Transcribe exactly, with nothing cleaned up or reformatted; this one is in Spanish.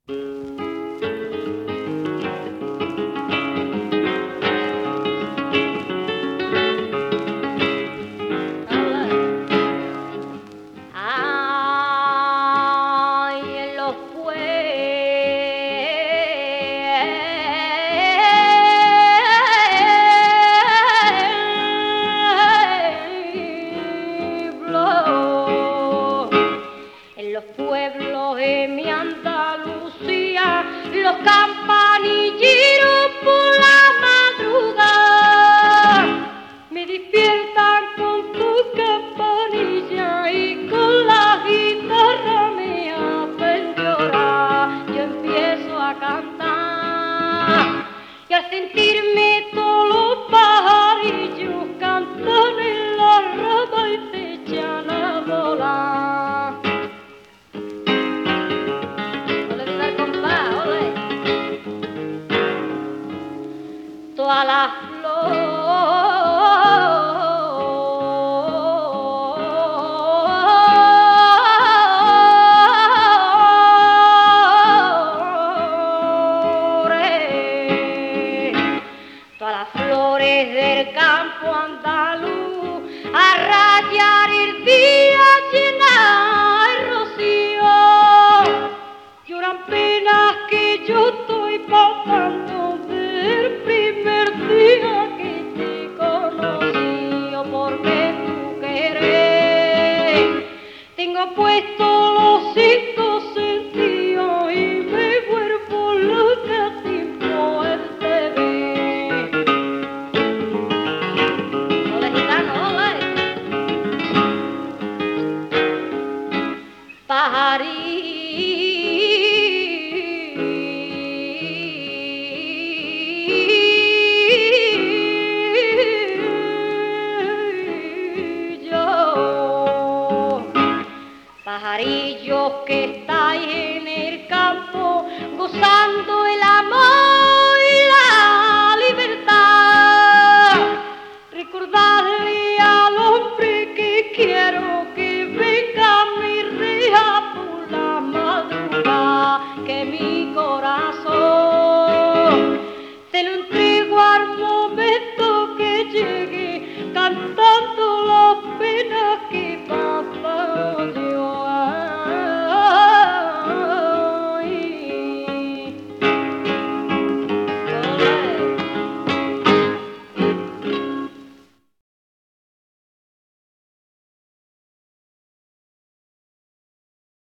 Los campanilleros por la madrugada me despiertan con tu campanilla y con la guitarra me hacen llorar. Yo empiezo a cantar y al sentirme todos los pajarillos cantan en la rama y se echan a volar. Todas las flores, todas las flores del campo andaluz a rayar el día llena el rocío, lloran penas que yo estoy pasando del primer día que te conocí, porque tú querés tengo puestos los cinco sentidos y me vuelvo loca sin poderte ver. Ole gitano, ole. Pajarillos que estáis en el campo gozando